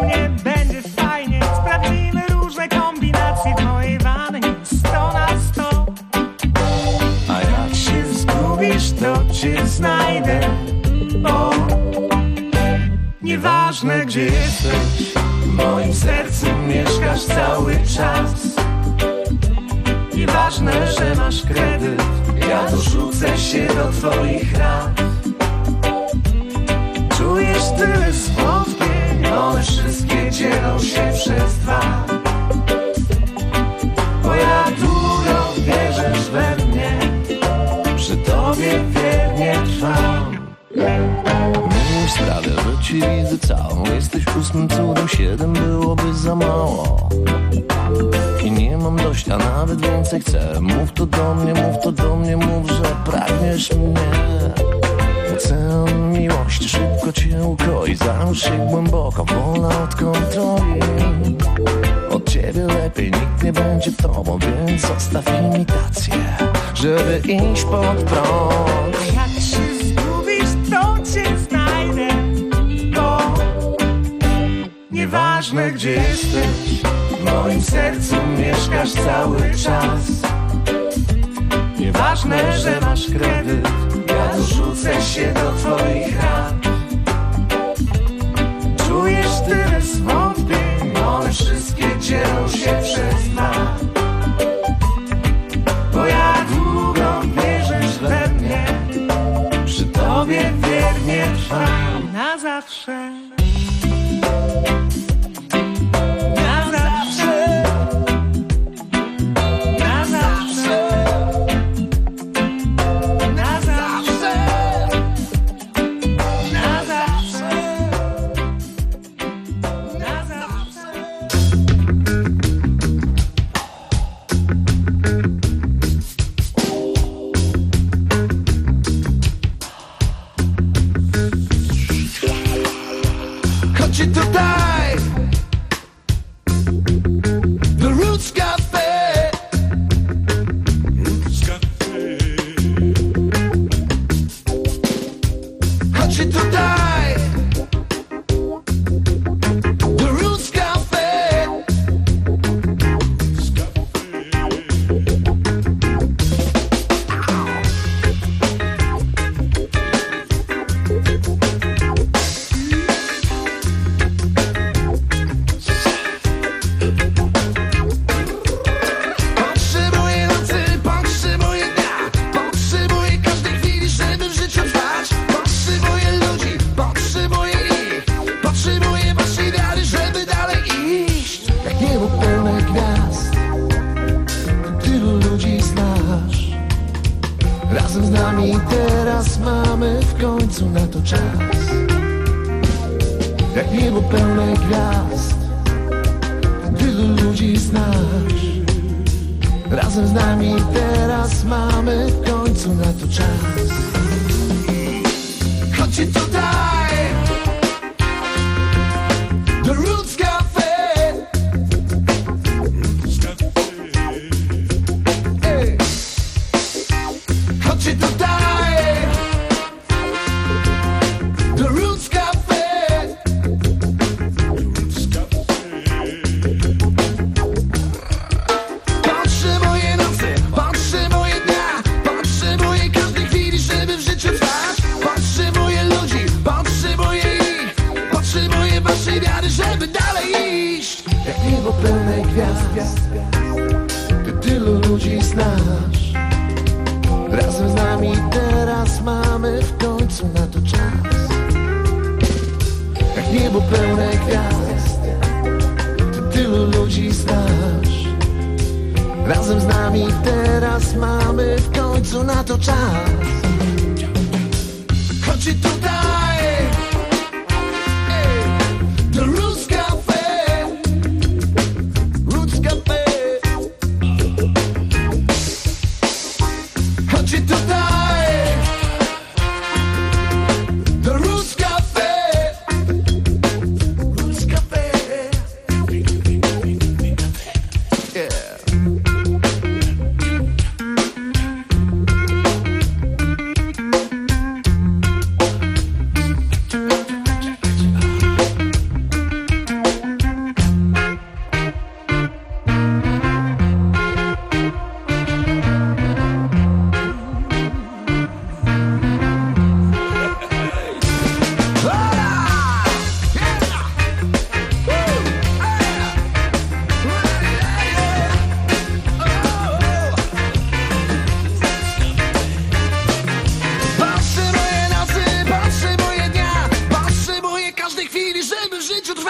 pewnie będzie fajnie. Sprawdzimy różne kombinacje w mojej wannie 100 na 100. A jak się zgubisz, to cię znajdę. Bo nieważne gdzie jesteś, w moim sercu mieszkasz cały czas. Nieważne, że masz kredyt, ja dorzucę się do twoich rat. Czujesz tyle zwątpień, one wszystkie dzielą się przez dwa. Bo ja długo wierzysz we mnie, przy tobie wiernie trwam. Nie sprawia, że ci widzę całą. Jesteś 8 cudem, 7 byłoby za mało. I nie mam dość, a nawet więcej chcę. Mów to do mnie, mów to do mnie, mów, że pragniesz mnie. Ocean miłości szybko cię ukoi. Zanurz się głęboko, wolna od kontroli. Od ciebie lepiej nikt nie będzie tobą, więc zostaw imitację, żeby iść pod prąd. Jak się zgubisz, to cię znajdę. Bo nieważne gdzie jesteś, w moim sercu mieszkasz cały czas. Nieważne, że masz kredyt, ja dorzucę się do twoich rat. Czujesz tyle zwątpień, one wszystkie dzielą się przez dwa. Bo ja długo wierzysz we mnie, przy tobie wiernie trwam na zawsze.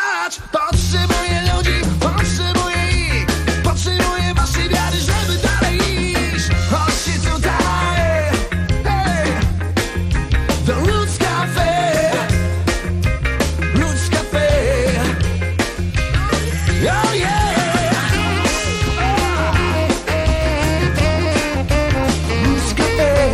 trwać. Potrzebuję ludzi, potrzebuję ich, potrzebuję waszej wiary, żeby dalej iść. Chodźcie tutaj, hej, do Roots Cafe, Roots Cafe, oh yeah. Roots Cafe.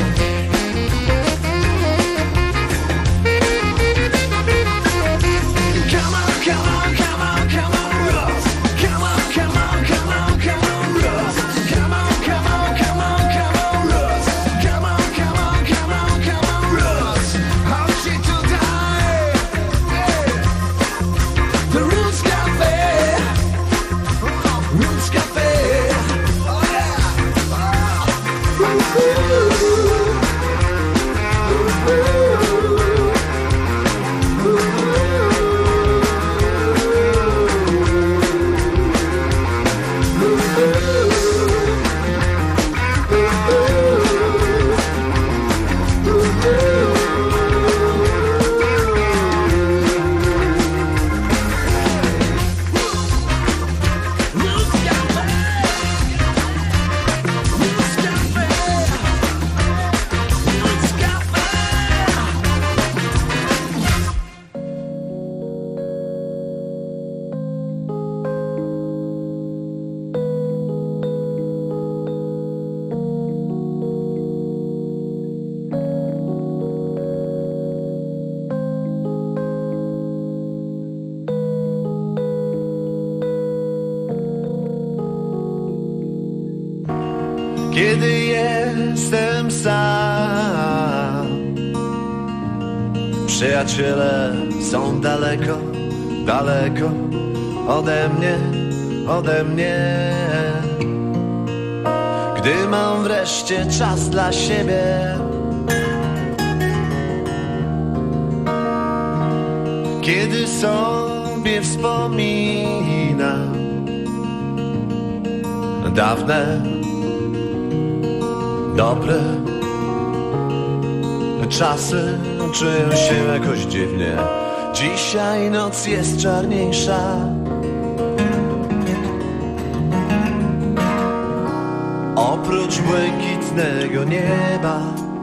Come on, come on, come on, come on, Roots. Come on, come on, come on, come on, Roots. Come on, come on, come on, come on, Roots. Come on, come on, come on, come on, Roots. Chodźcie tutaj, hey. The Roots Cafe, Roots Cafe, oh yeah, kiedy jestem sam, przyjaciele są daleko, daleko ode mnie, ode mnie. Gdy mam wreszcie czas dla siebie, kiedy sobie wspominam dawne, dobre czasy, czuję się jakoś dziwnie. Dzisiaj noc jest czarniejsza, oprócz błękitnego nieba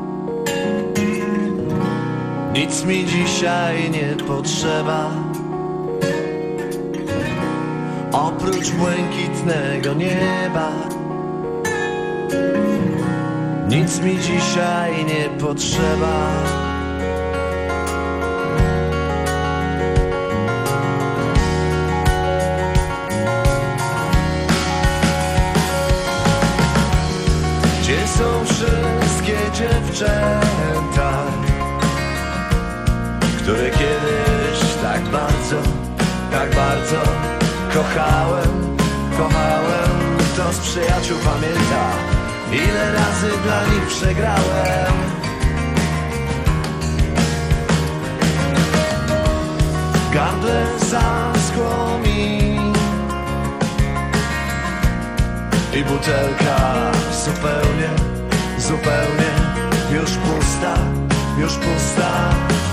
nic mi dzisiaj nie potrzeba. Oprócz błękitnego nieba nic mi dzisiaj nie potrzeba. Gdzie są wszystkie dziewczęta, które kiedyś tak bardzo kochałem, kto z przyjaciół pamięta, ile razy dla nich przegrałem. Gardle zaschło mi i butelka zupełnie już pusta.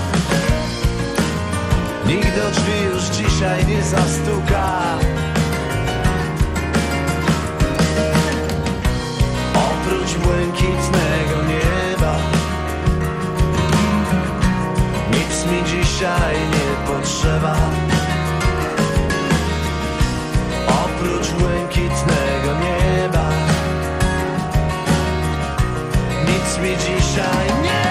Nikt do drzwi już dzisiaj nie zastuka. Oprócz błękitnego nieba nic mi dzisiaj nie potrzeba. Oprócz błękitnego nieba nic mi dzisiaj nie.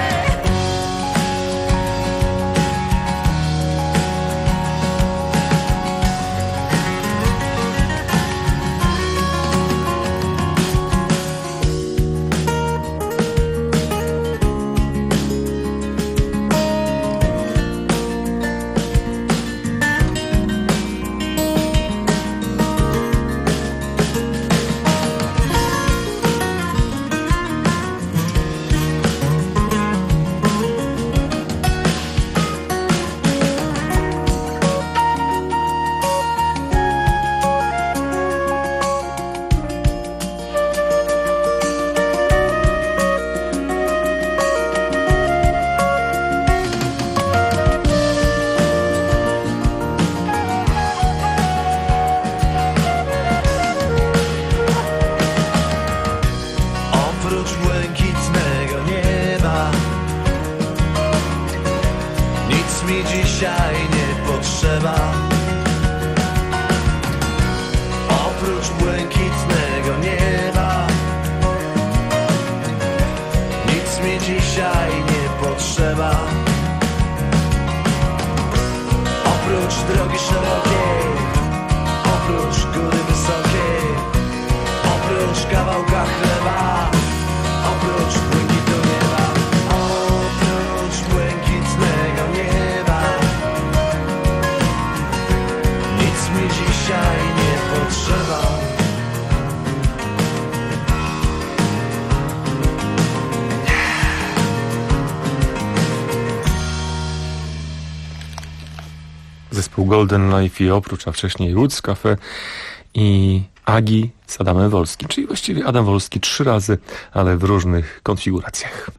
zespół Golden Life i oprócz, a wcześniej Roots Cafe i Agi z Adamem Wolskim, czyli właściwie Adam Wolski 3 razy, ale w różnych konfiguracjach.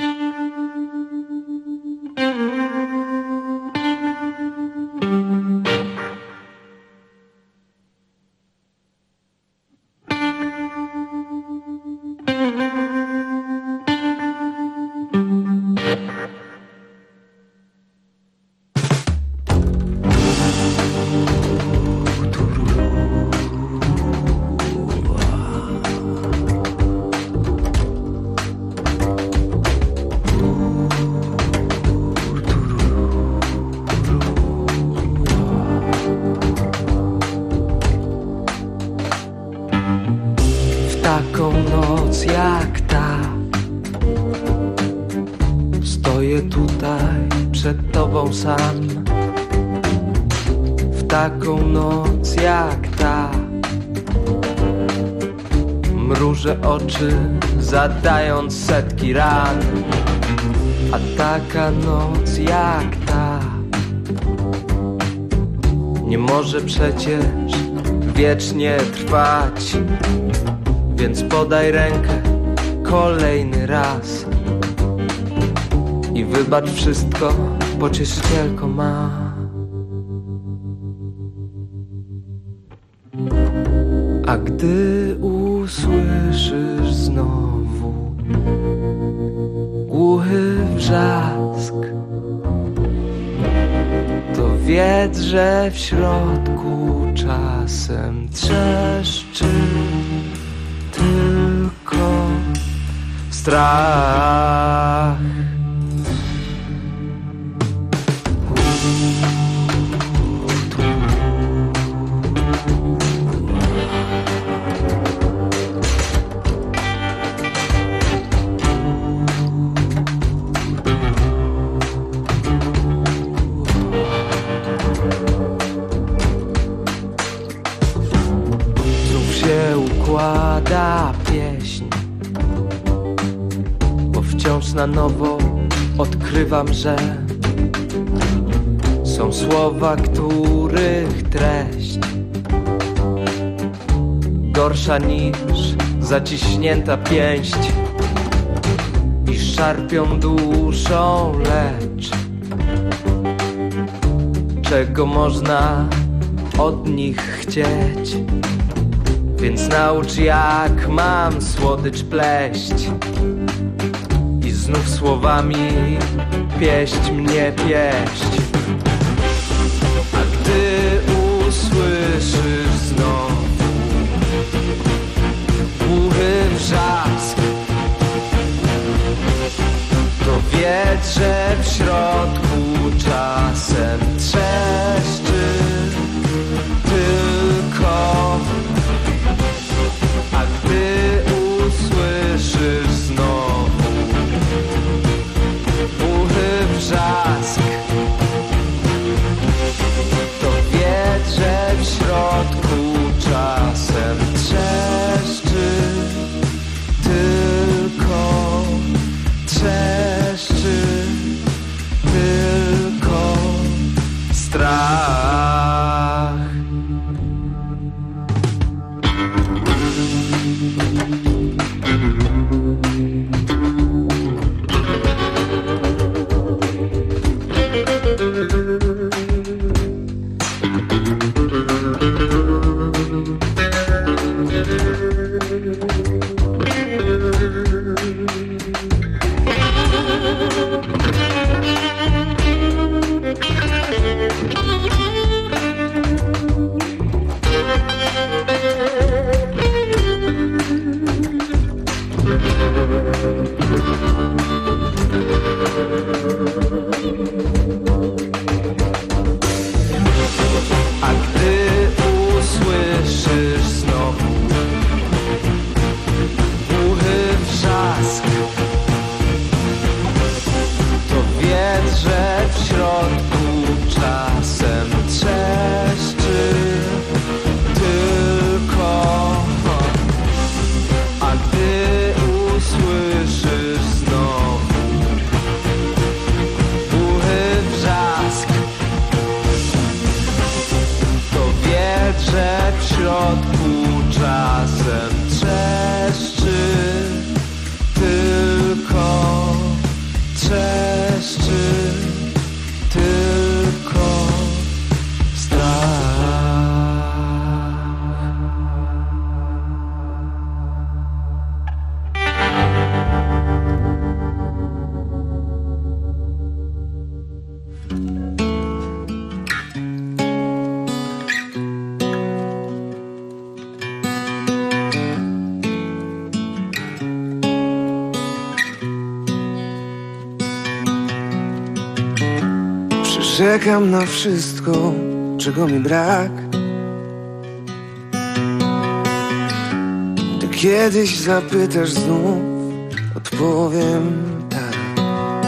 Taką noc jak ta stoję tutaj przed tobą sam. W taką noc jak ta mrużę oczy, zadając setki ran. A taka noc jak ta nie może przecież wiecznie trwać. Więc podaj rękę kolejny raz i wybacz wszystko, pocieszycielko ma. A gdy usłyszysz znowu głuchy wrzask, to wiedz, że w środku czasem trzeszczy tylko strach. Znów się układa pieśń, bo wciąż na nowo odkrywam, że są słowa, których treść gorsza niż zaciśnięta pięść i szarpią duszą, lecz czego można od nich chcieć? Więc naucz, jak mam słodycz pleść i znów słowami pieść mnie pieść. A gdy usłyszysz znowu głuchy wrzask, to wiedz, że w środku czasem trzeszczy tylko. A gdy usłyszysz znowu głuchy wrzask, środku czasem trzeszczy, tylko trzeszczy, tylko strach. Czekam na wszystko, czego mi brak. Ty kiedyś zapytasz znów, odpowiem tak.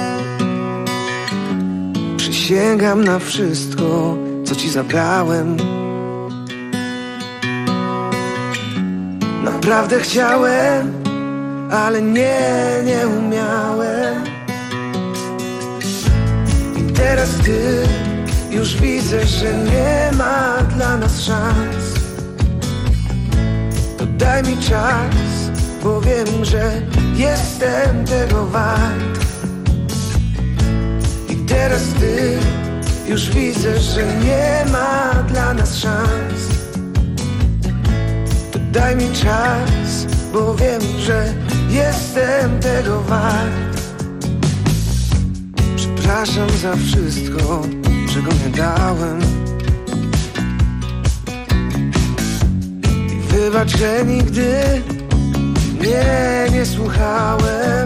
Przysięgam na wszystko, co ci zabrałem. Naprawdę chciałem, ale nie umiałem. Teraz gdy już widzę, że nie ma dla nas szans, to daj mi czas, bo wiem, że jestem tego wart. I teraz gdy już widzę, że nie ma dla nas szans, to daj mi czas, bo wiem, że jestem tego wart. Przepraszam za wszystko, czego nie dałem. I wybacz, że nigdy nie słuchałem.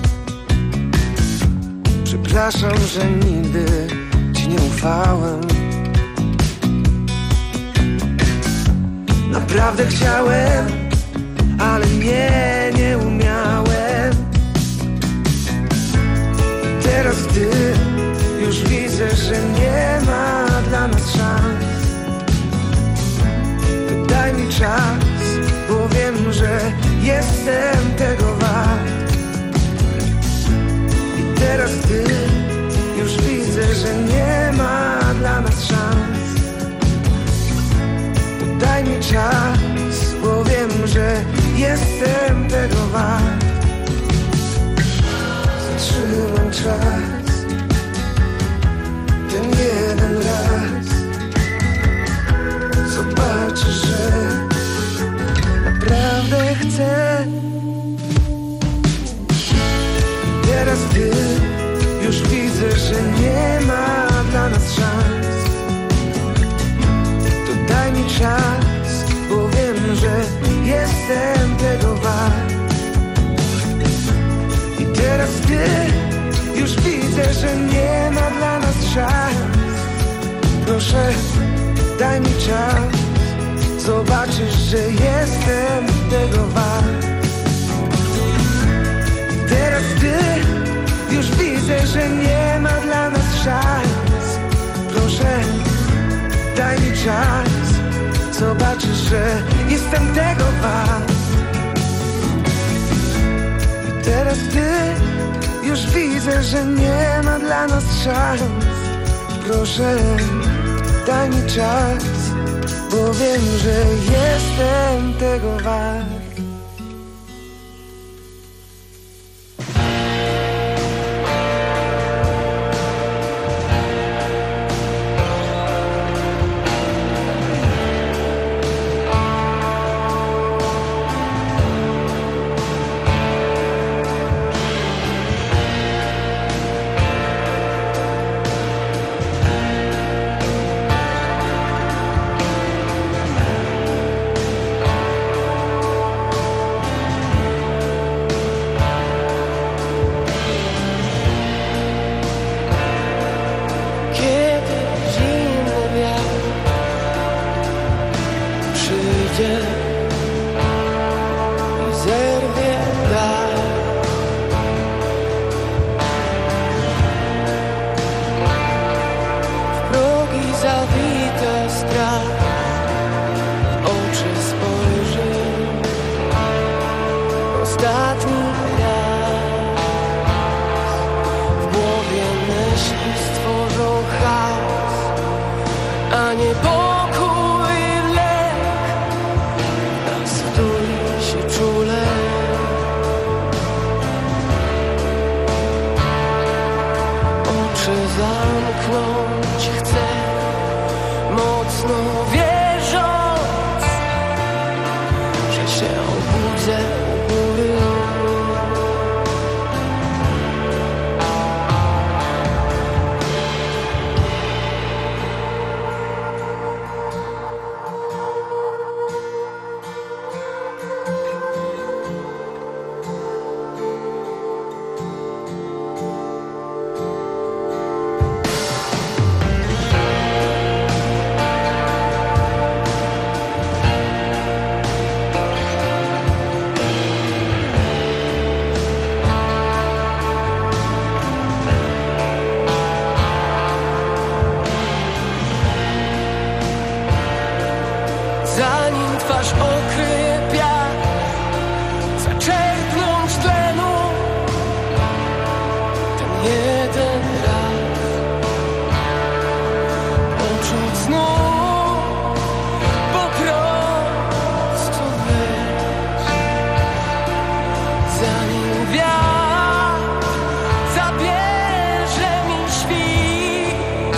Przepraszam, że nigdy ci nie ufałem. Naprawdę chciałem, ale nie umiałem. Teraz gdy już widzę, że nie ma dla nas szans, to daj mi czas, bo wiem, że jestem tego wart. I teraz gdy już widzę, że nie ma dla nas szans, to daj mi czas, bo wiem, że jestem tego wart. Zatrzymam czas, ten jeden raz. Zobaczysz, że naprawdę chcę. Teraz gdy już widzę, że nie ma dla nas szans, to daj mi czas, bo wiem, że jestem tego wart. I teraz gdy już widzę, że nie ma dla nas szans, proszę, daj mi czas, zobaczysz, że jestem tego wart. I teraz gdy już widzę, że nie ma dla nas szans, proszę, daj mi czas, zobaczysz, że jestem tego wart. I teraz gdy już widzę, że nie ma dla nas szans, proszę, daj mi czas, bo wiem, że jestem tego wart. zanim twarz okryje piach, zaczerpnąć tlenu ten jeden raz, poczuć znów po prostu być, zanim wiatr zabierze mi świt,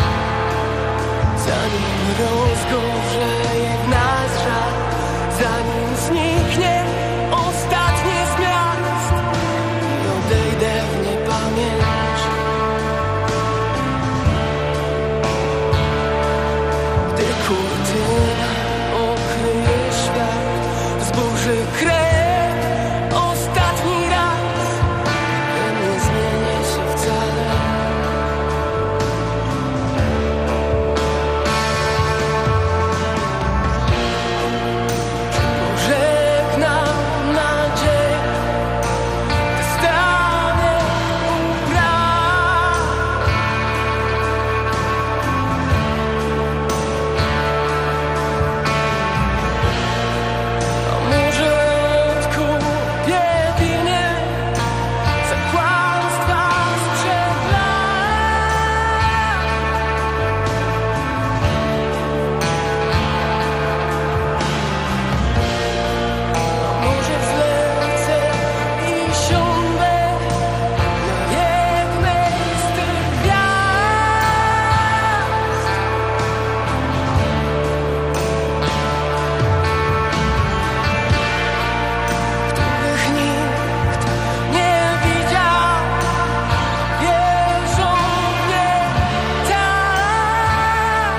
zanim rozgorzeje w nas żar, zanim zniknie ostatnie z miast i odejdę w niepamięć. Gdy kurtyna okryje świat, wzburzy krew ostatni raz, nie zmienię się wcale. Pożegnam nadzieję, gdy stanę u bram. A może odkupię winę za kłamstwa sprzed lat? Może zlecę i siądę na jednej z tych gwiazd, których nikt nie widział, wierzą mnie tak.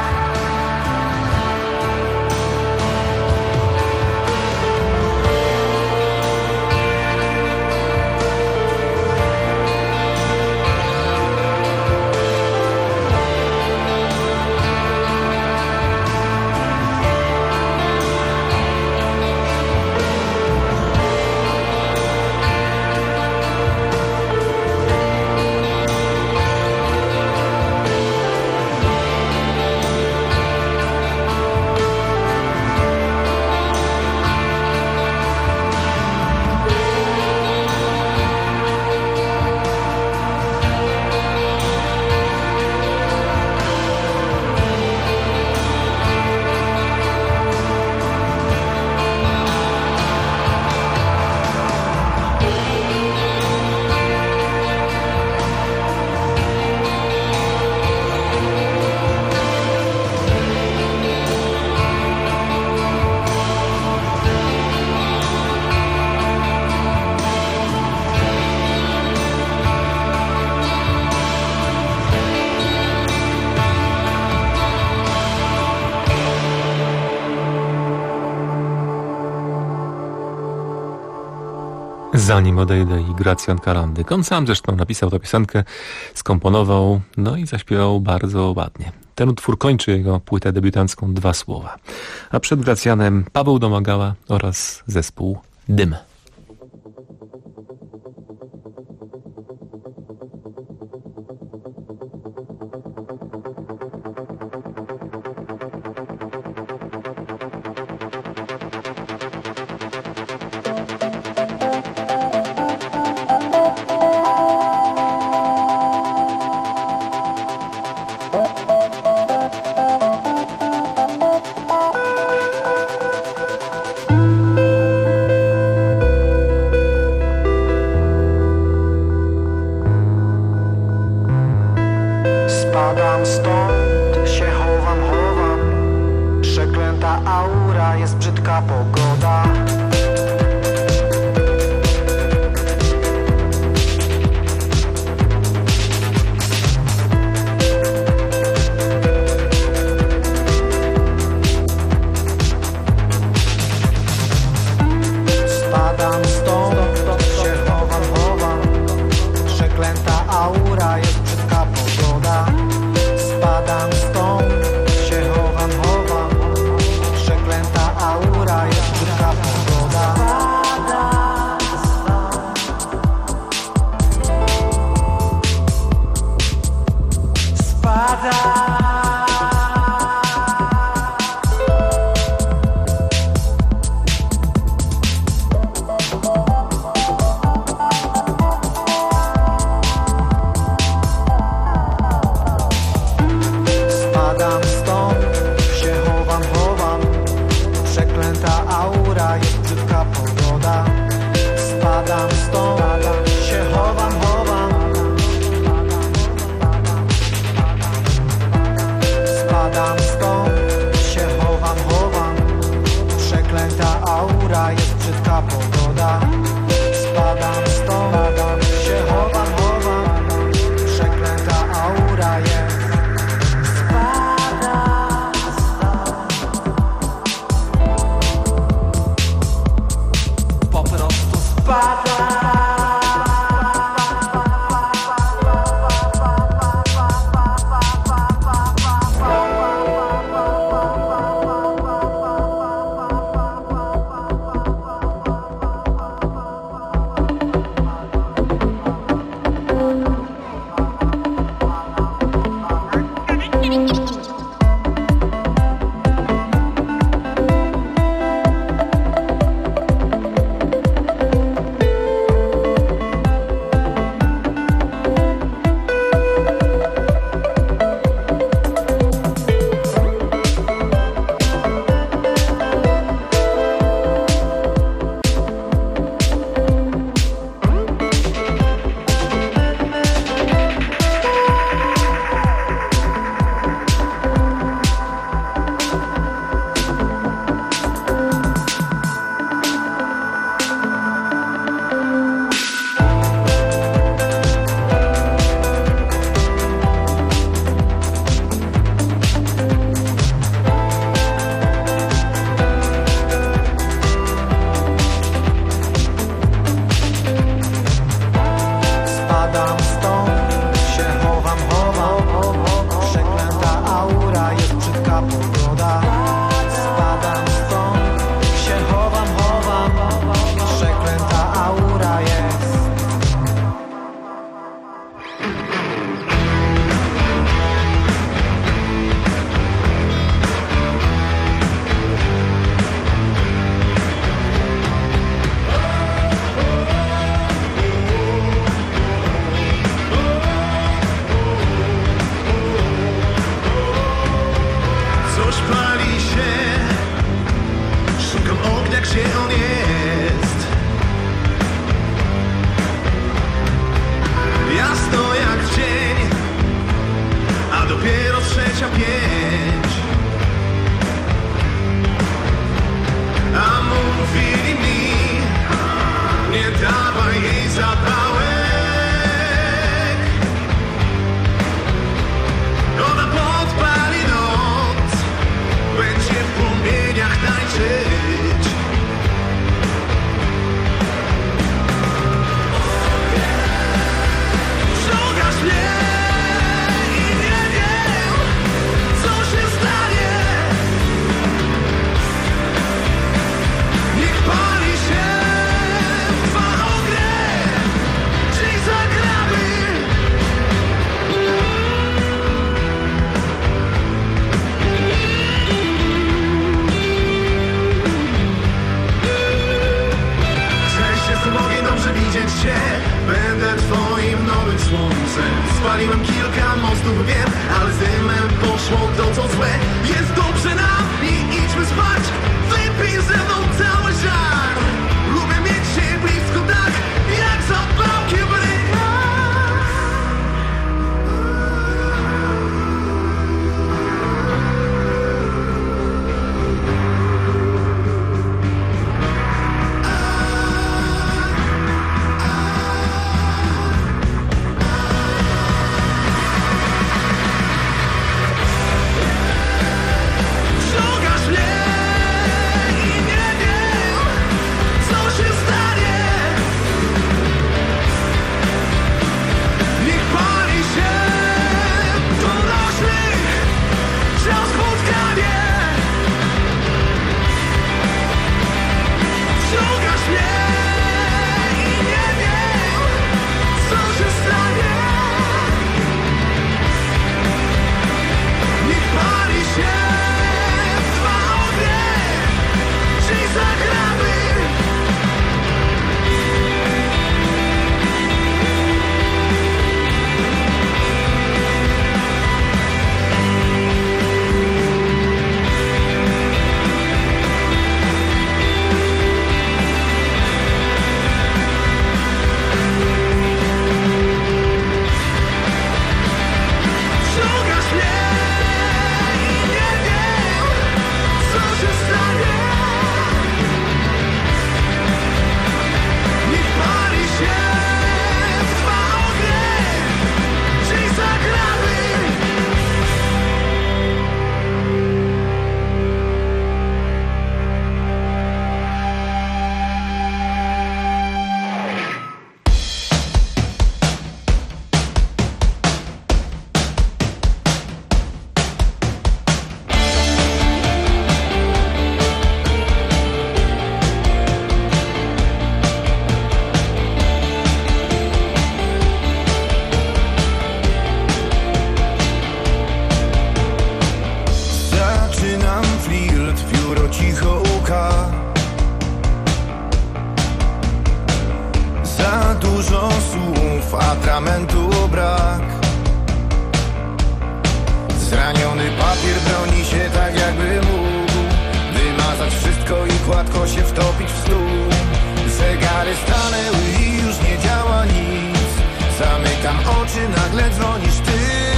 Zanim odejdę i Gracjan Karandyk. On sam zresztą napisał tę piosenkę, skomponował, no i zaśpiewał bardzo ładnie. Ten utwór kończy jego płytę debiutancką Dwa słowa. A przed Gracjanem Paweł Domagała oraz zespół Dym. Spadam stąd, się chowam. Przeklęta aura, jest brzydka pogoda. Spadam stąd, się chowam. Przeklęta aura, jest brzydka pogoda. Spadam stąd, się chowam. Przeklęta aura, jest brzydka pogoda. aura, jest brzydka pogoda. Spadam stąd, się chowam, przeklęta aura jest. Spadam stąd, po prostu spadam. pióro cicho łka. Za dużo słów, atramentu brak. Zraniony papier broni się tak jakby mógł wymazać wszystko i gładko się wtopić w stół. Zegary stanęły i już nie działa nic. Zamykam oczy, nagle dzwonisz ty.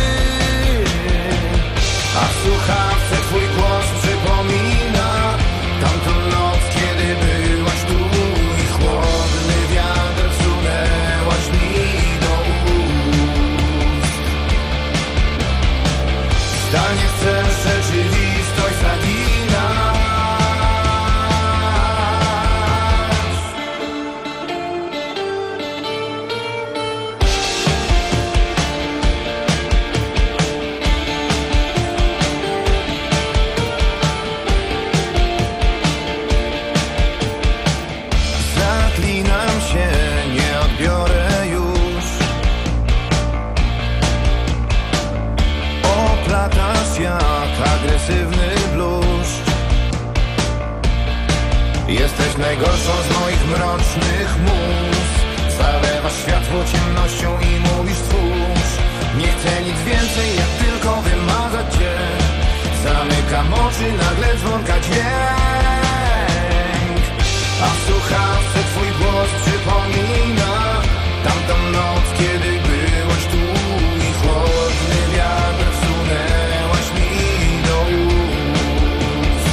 A w słuchawce twój głos przypomina tamtą noc, kiedy byłaś tu i chłodny wiatr wsunęłaś mi do ust. Zdalnie chcesz rzeczywistość zaginać. Zaklinam się, nie odbiorę już. Oplatasz jak agresywny bluszcz. Jesteś najgorszą z moich mrocznych mus. Zalewasz światło ciemnością i mówisz twórz. Nie chcę nic więcej, jak tylko wymazać cię. Zamykam oczy, nagle dzwonka dźwięk. A w słuchawce twój głos przypomina tamtą noc, kiedy byłaś tu i chłodny wiatr wsunęłaś mi do ust.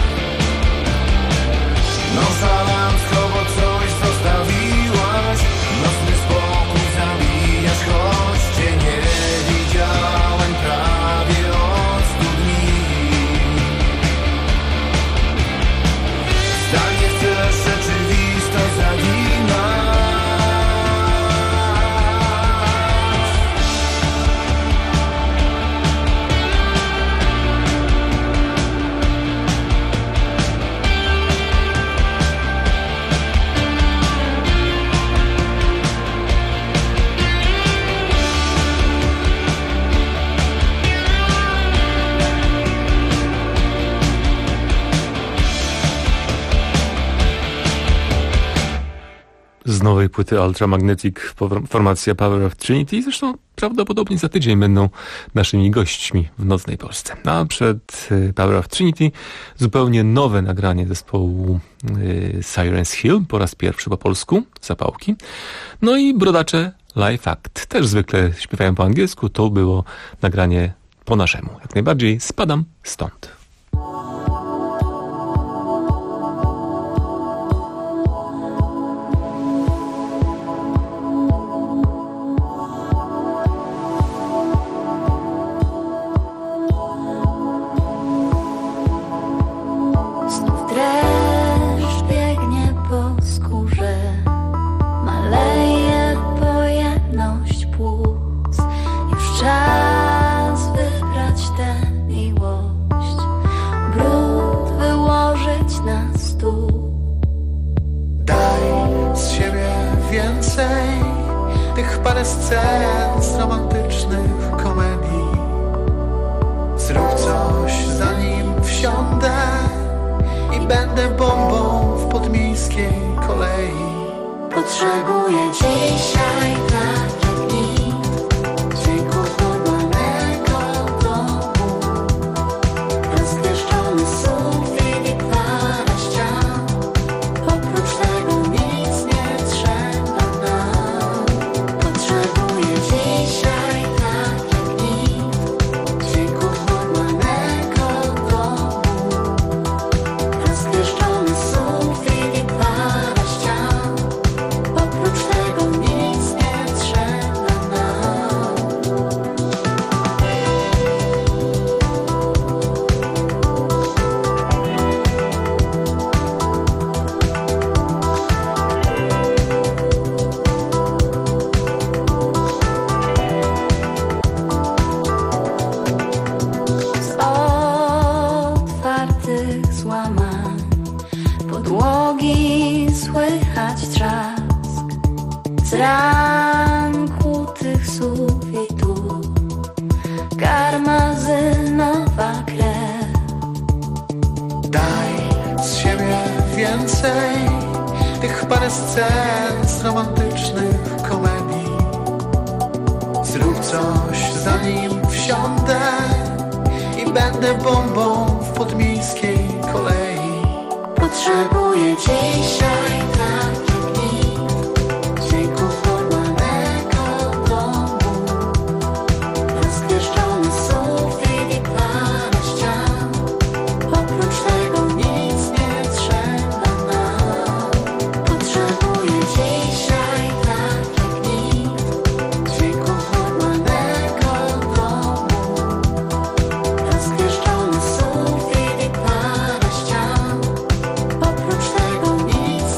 Nonszalancko, bo coś zostawiłaś. Nocny spokój zabijasz, choć cię nie widziałem prawie od 100 dni. Zdalnie chcesz rzeczywistość zaginać. Z nowej płyty Ultramagnetic formacja Power of Trinity. Zresztą prawdopodobnie za tydzień będą naszymi gośćmi w Nocnej Polsce. A przed Power of Trinity zupełnie nowe nagranie zespołu Sirens Hill, po raz pierwszy po polsku, Zapałki. No i Brodacze Live Act. Też zwykle śpiewają po angielsku, to było nagranie po naszemu. Jak najbardziej Spadam stąd. Czas wybrać tę miłość, brud wyłożyć na stół. Daj z siebie więcej, tych parę scen z romantycznych komedii. Zrób coś, zanim wsiądę i będę bombą w podmiejskiej kolei. Potrzebuję dzisiaj tak jak nikt dźwięku normalnego domu. Rozgwieszczony sufit i parę ścian. Oprócz tego nic nie trzeba nam. Potrzebuję dzisiaj tak jak nikt dźwięku normalnego domu. Rozgwieszczony sufit i parę ścian. Oprócz tego nic nie trzeba nam. Z otwartych złamań podłogi słychać trzask. Z ran kłutych sufitów karmazynowa krew. Daj więcej tych parę scen z romantycznych komedii. Zrób coś zanim wsiądę i będę bombą w podmiejskiej kolei. Potrzebuję dzisiaj tak jak nikt dźwięków normalnego domu. Rozpieszczony sufit i parę ścian. Oprócz tego nic nie trzeba nam. Potrzebuję dzisiaj tak jak nikt dźwięków normalnego domu. Rozpieszczony sufit i parę ścian. Oprócz tego nic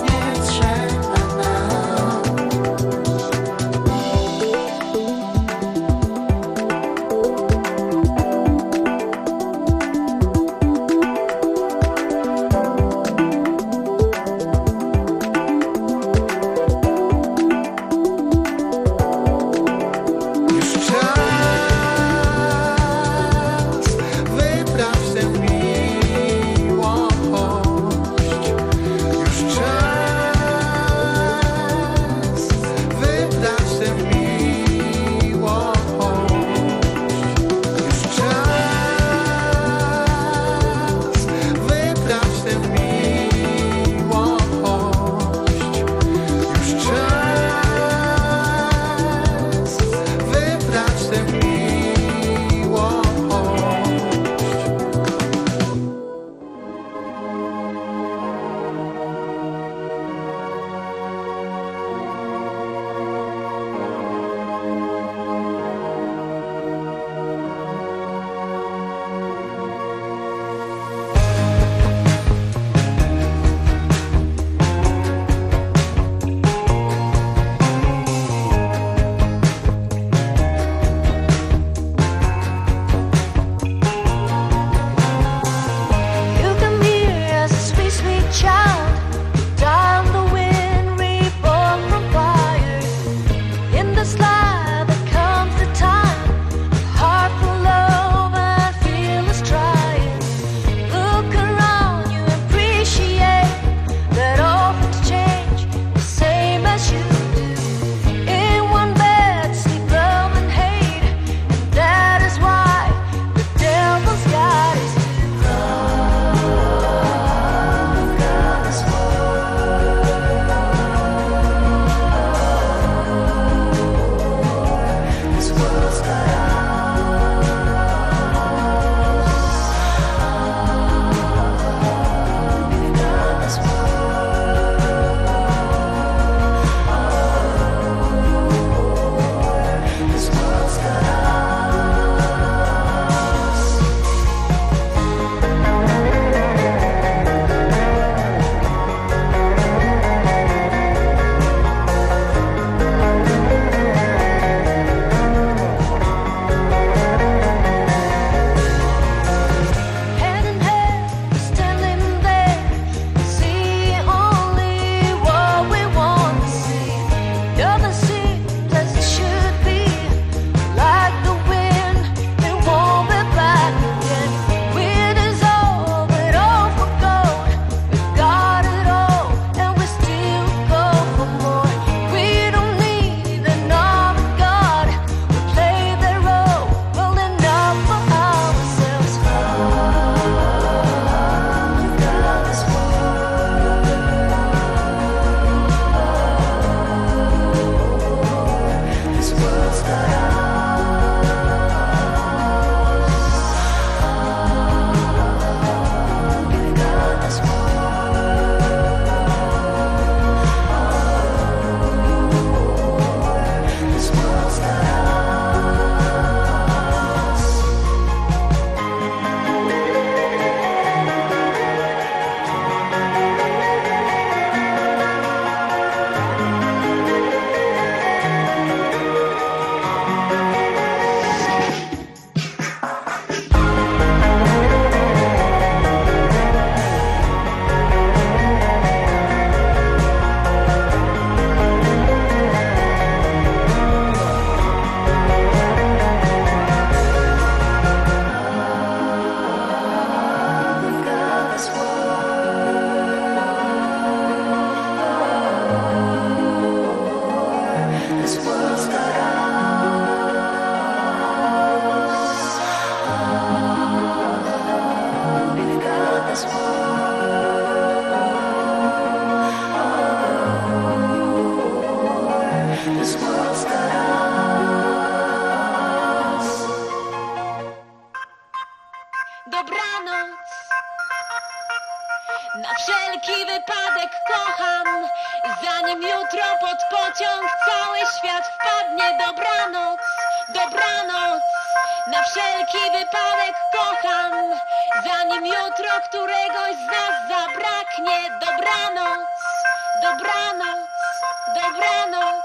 Na wszelki wypadek kocham, zanim jutro pod pociąg cały świat wpadnie. Dobranoc, dobranoc. Na wszelki wypadek kocham, zanim jutro któregoś z nas zabraknie. Dobranoc, dobranoc, dobranoc.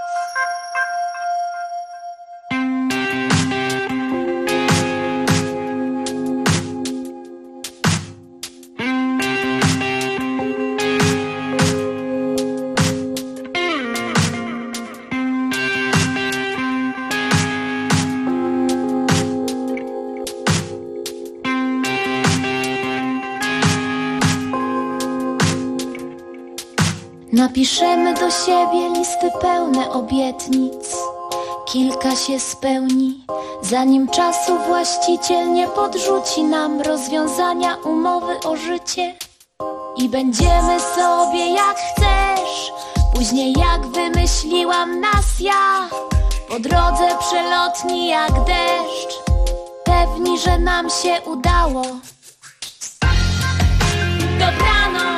Napiszemy do siebie listy pełne obietnic. Kilka się spełni, zanim czasu właściciel nie podrzuci nam rozwiązania umowy o życie. I będziemy sobie jak chcesz, później jak wymyśliłam nas ja, po drodze przelotni jak deszcz, pewni, że nam się udało. Dobranoc.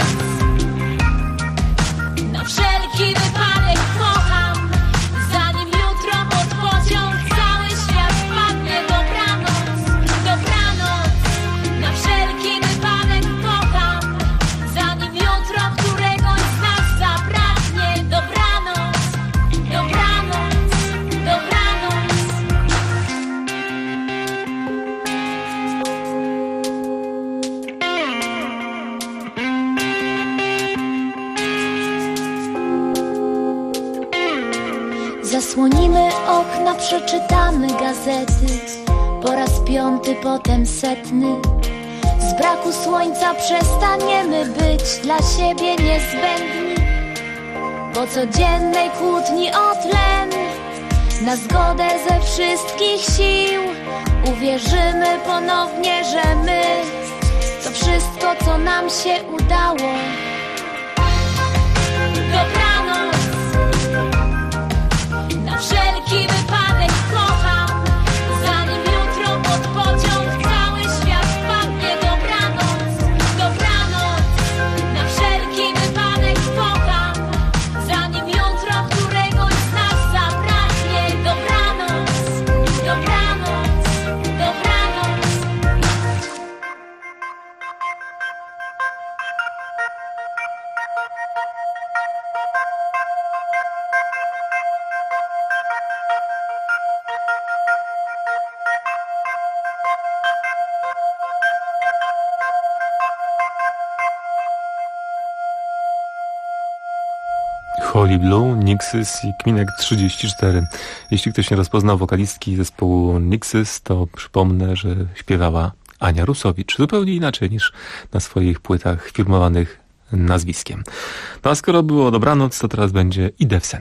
Na wszelki wypadek kocham, zanim jutro pod pociąg cały świat wpadnie. Dobranoc, dobranoc. Na wszelki wypadek kocham, zanim jutro któregoś z nas zabraknie. Dobranoc, dobranoc, dobranoc. Zasłonimy okna, przeczytamy gazety, po raz 5, potem 100. Z braku słońca przestaniemy być dla siebie niezbędni. Po codziennej kłótni o tlen, na zgodę ze wszystkich sił, uwierzymy ponownie, że my to wszystko, co nam się udało. Dobranoc. Na wszelki wypadek kocham, zanim jutro pod pociąg cały świat wpadnie. Dobranoc, dobranoc. Na wszelki wypadek kocham, zanim jutro któregoś z nas zabraknie. Dobranoc, dobranoc, dobranoc. Holy Blue, Nixys i Kminek 34. Jeśli ktoś nie rozpoznał wokalistki zespołu Nixys, to przypomnę, że śpiewała Ania Rusowicz. Zupełnie inaczej niż na swoich płytach firmowanych nazwiskiem. No a skoro było dobranoc, to teraz będzie Idę w sen.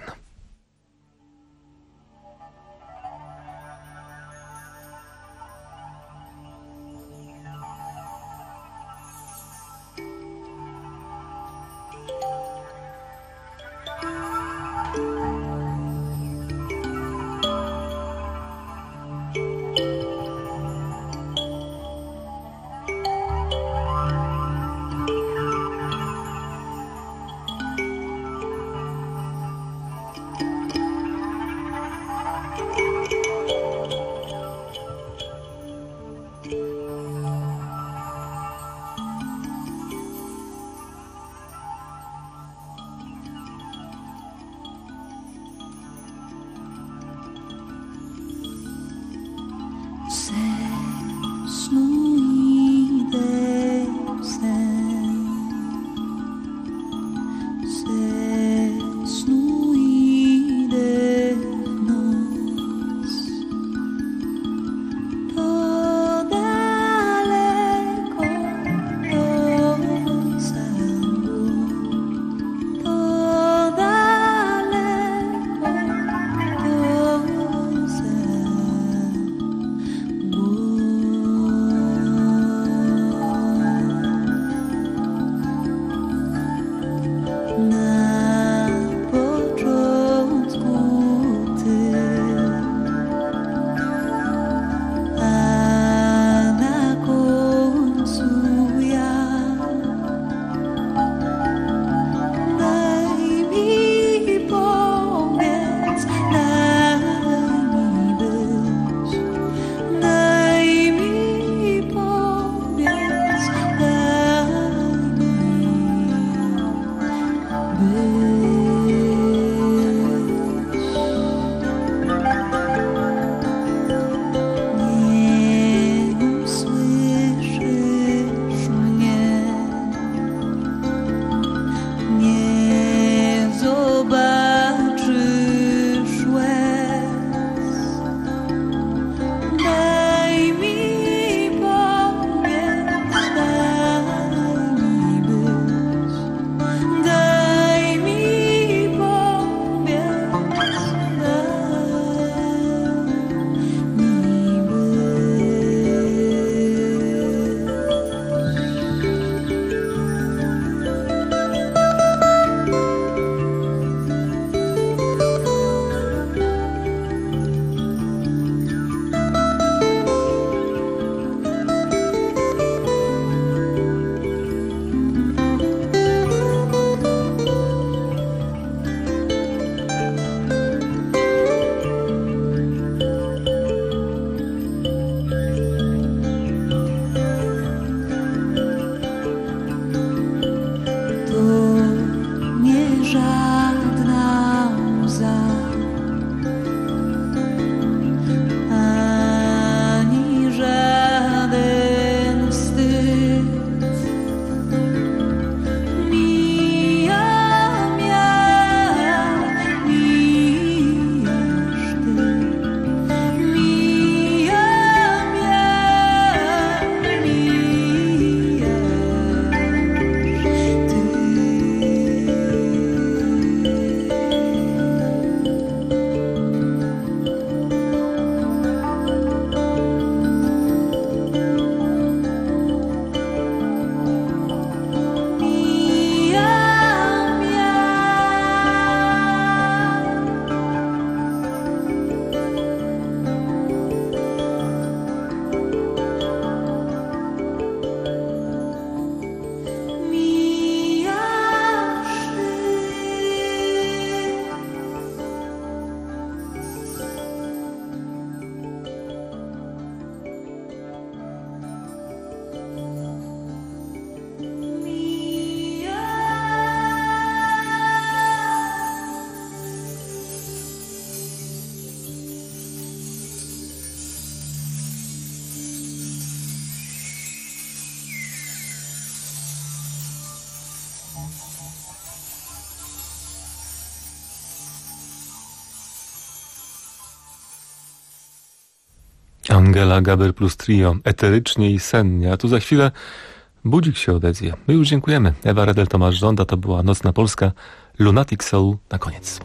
Angela Gaber plus trio, eterycznie i sennie, a tu za chwilę budzik się odezwie. My już dziękujemy. Ewa Redel, Tomasz Żąda, to była Nocna Polska, Lunatic Soul na koniec.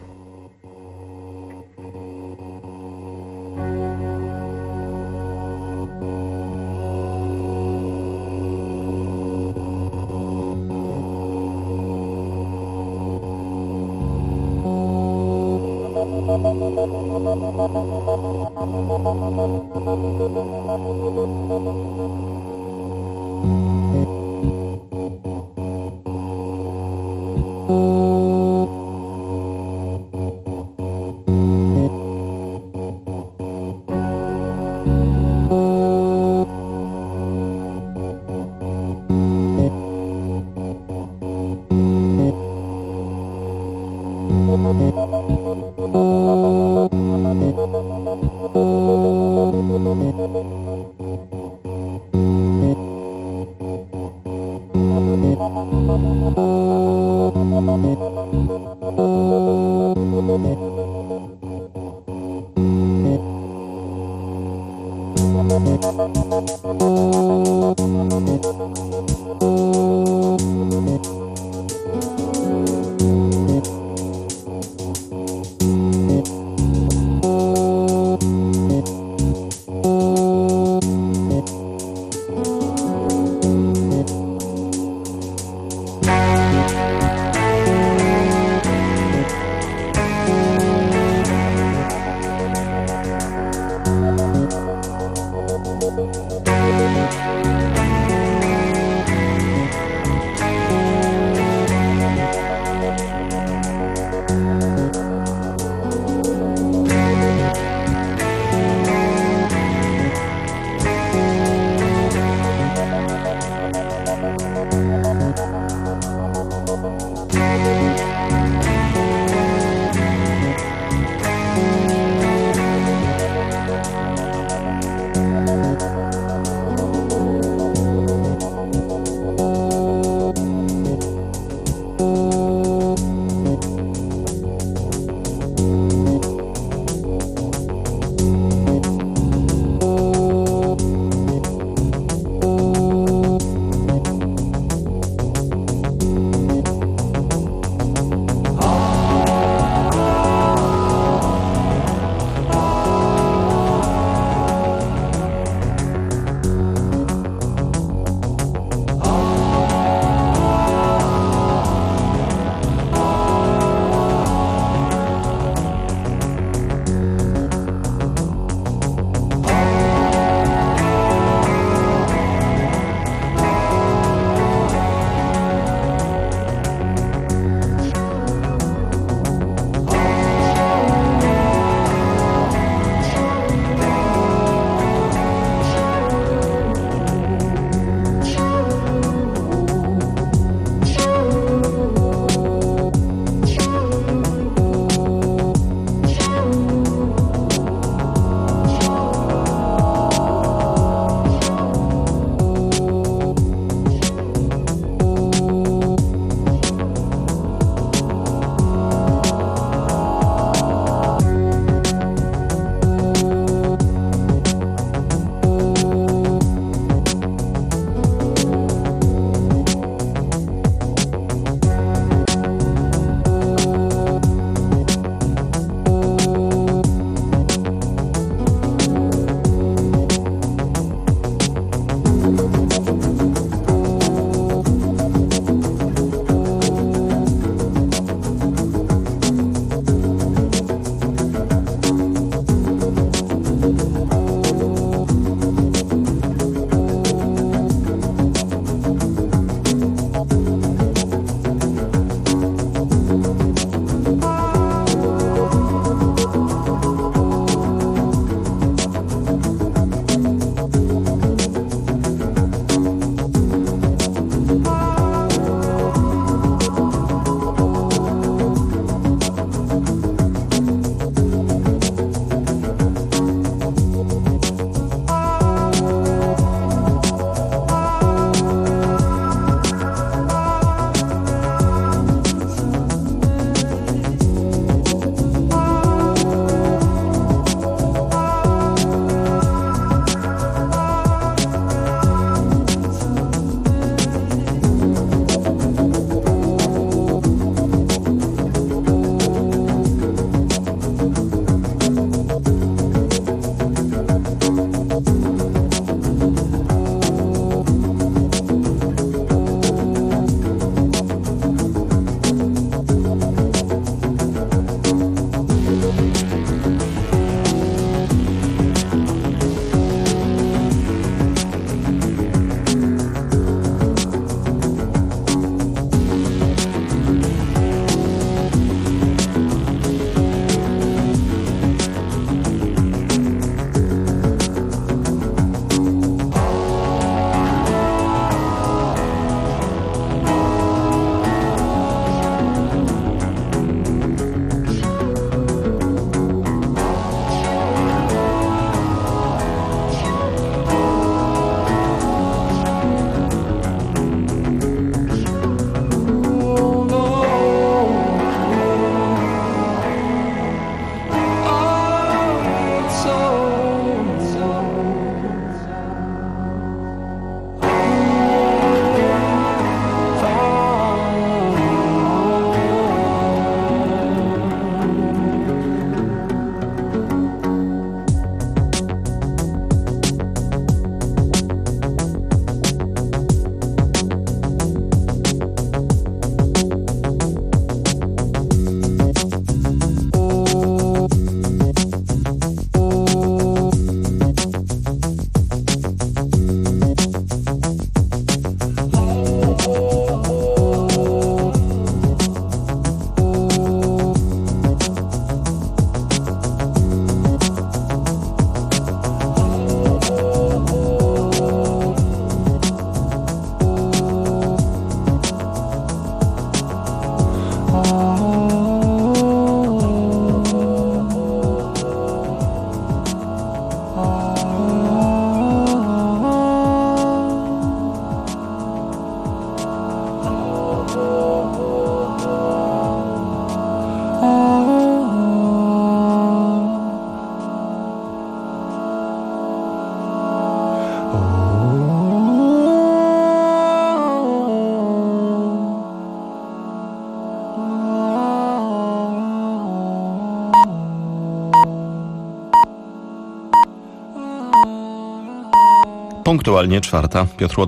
Punktualnie 4. Piotr Łodek.